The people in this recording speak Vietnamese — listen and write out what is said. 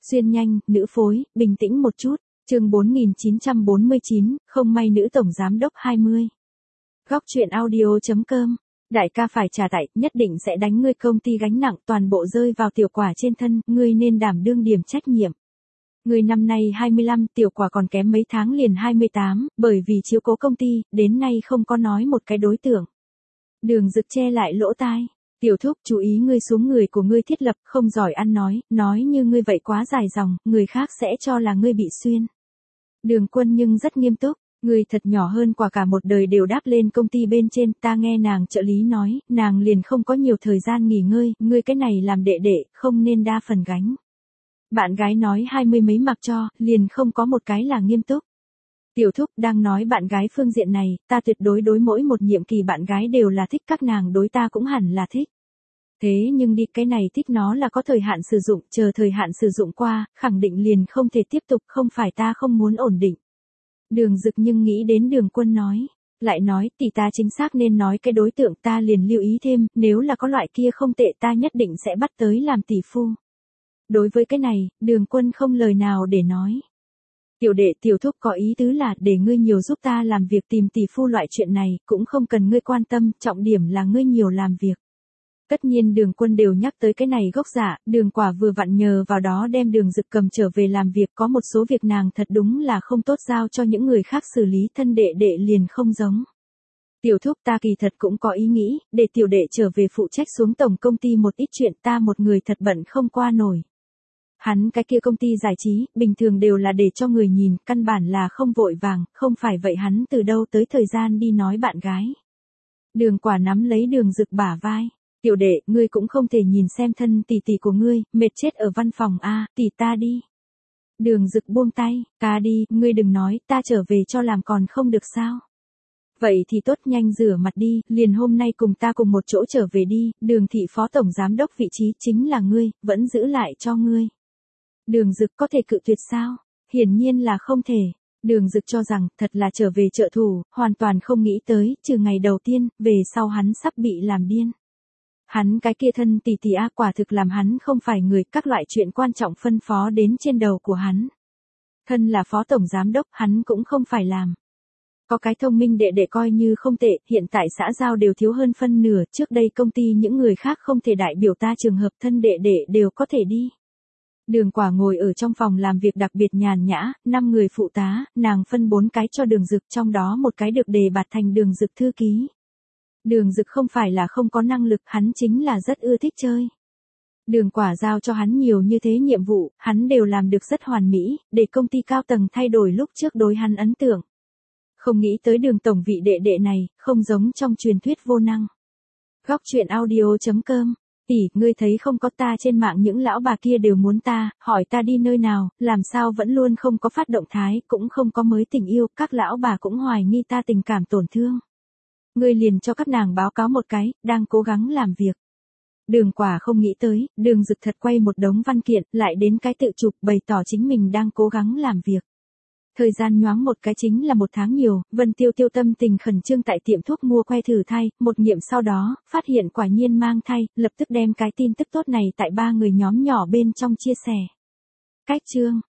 Xuyên nhanh, nữ phối, bình tĩnh một chút. Chương 4949, không may nữ tổng giám đốc 20. Góc truyện audio.com. Đại ca phải trả tại, nhất định sẽ đánh ngươi, công ty gánh nặng toàn bộ rơi vào tiểu quả trên thân, ngươi nên đảm đương điểm trách nhiệm. Ngươi năm nay 25, tiểu quả còn kém mấy tháng liền 28, bởi vì chiếu cố công ty, đến nay không có nói một cái đối tượng. Đường Dực che lại lỗ tai. Tiểu thúc, chú ý ngươi xuống, người của ngươi thiết lập, không giỏi ăn nói như ngươi vậy quá dài dòng, người khác sẽ cho là ngươi bị xuyên. Đường Quân nhưng rất nghiêm túc, ngươi thật nhỏ hơn quả cả một đời đều đáp lên công ty bên trên, ta nghe nàng trợ lý nói, nàng liền không có nhiều thời gian nghỉ ngơi, ngươi cái này làm đệ đệ, không nên đa phần gánh. Bạn gái nói 20 mấy mặc cho, liền không có một cái là nghiêm túc. Tiểu thúc đang nói bạn gái phương diện này, ta tuyệt đối đối mỗi một nhiệm kỳ bạn gái đều là thích, các nàng đối ta cũng hẳn là thích. Thế nhưng đi, cái này thích nó là có thời hạn sử dụng, chờ thời hạn sử dụng qua, khẳng định liền không thể tiếp tục, không phải ta không muốn ổn định. Đường Dực nhưng nghĩ đến Đường Quân nói, lại nói tỷ ta chính xác nên nói cái đối tượng, ta liền lưu ý thêm, nếu là có loại kia không tệ ta nhất định sẽ bắt tới làm tỷ phu. Đối với cái này, Đường Quân không lời nào để nói. Tiểu đệ, tiểu thúc có ý tứ là để ngươi nhiều giúp ta làm việc tìm tỷ phu, loại chuyện này cũng không cần ngươi quan tâm, trọng điểm là ngươi nhiều làm việc. Tất nhiên Đường Quân đều nhắc tới cái này gốc dạ, Đường Quả vừa vặn nhờ vào đó đem Đường Dực cầm trở về làm việc, có một số việc nàng thật đúng là không tốt giao cho những người khác xử lý, thân đệ đệ liền không giống. Tiểu thúc, ta kỳ thật cũng có ý nghĩ, để tiểu đệ trở về phụ trách xuống tổng công ty một ít chuyện, ta một người thật bận không qua nổi. Hắn cái kia công ty giải trí, bình thường đều là để cho người nhìn, căn bản là không vội vàng, không phải vậy hắn từ đâu tới thời gian đi nói bạn gái. Đường Quả nắm lấy Đường Dực bả vai. Tiểu đệ, ngươi cũng không thể nhìn xem thân tỷ tỷ của ngươi, mệt chết ở văn phòng a, tỷ ta đi. Đường Dực buông tay, ta đi, ngươi đừng nói, ta trở về cho làm còn không được sao. Vậy thì tốt, nhanh rửa mặt đi, liền hôm nay cùng ta cùng một chỗ trở về đi, Đường thị phó tổng giám đốc vị trí chính là ngươi, vẫn giữ lại cho ngươi. Đường Dực có thể cự tuyệt sao? Hiển nhiên là không thể. Đường Dực cho rằng, thật là trở về trợ thủ, hoàn toàn không nghĩ tới, trừ ngày đầu tiên, về sau hắn sắp bị làm điên. Hắn cái kia thân tỷ tỷ a, quả thực làm hắn không phải người, các loại chuyện quan trọng phân phó đến trên đầu của hắn. Thân là phó tổng giám đốc, hắn cũng không phải làm. Có cái thông minh đệ đệ coi như không tệ, hiện tại xã giao đều thiếu hơn phân nửa, trước đây công ty những người khác không thể đại biểu ta, trường hợp thân đệ đệ đều có thể đi. Đường Quả ngồi ở trong phòng làm việc đặc biệt nhàn nhã, 5 người phụ tá, nàng phân 4 cái cho Đường Dực, trong đó một cái được đề bạt thành Đường Dực thư ký. Đường Dực không phải là không có năng lực, hắn chính là rất ưa thích chơi. Đường Quả giao cho hắn nhiều như thế nhiệm vụ, hắn đều làm được rất hoàn mỹ, để công ty cao tầng thay đổi lúc trước đối hắn ấn tượng. Không nghĩ tới Đường tổng vị đệ đệ này, không giống trong truyền thuyết vô năng. Góc truyện audio.com. Tỷ, ngươi thấy không, có ta trên mạng những lão bà kia đều muốn ta, hỏi ta đi nơi nào, làm sao vẫn luôn không có phát động thái, cũng không có mới tình yêu, các lão bà cũng hoài nghi ta tình cảm tổn thương. Ngươi liền cho các nàng báo cáo một cái, đang cố gắng làm việc. Đường Quả không nghĩ tới, Đường Dực thật quay một đống văn kiện, lại đến cái tự chụp, bày tỏ chính mình đang cố gắng làm việc. Thời gian nhoáng một cái chính là 1 tháng nhiều, Vân Tiêu Tiêu tâm tình khẩn trương tại tiệm thuốc mua que thử thai, một nghiệm sau đó, phát hiện quả nhiên mang thai, lập tức đem cái tin tức tốt này tại 3 người nhóm nhỏ bên trong chia sẻ. Cách chương.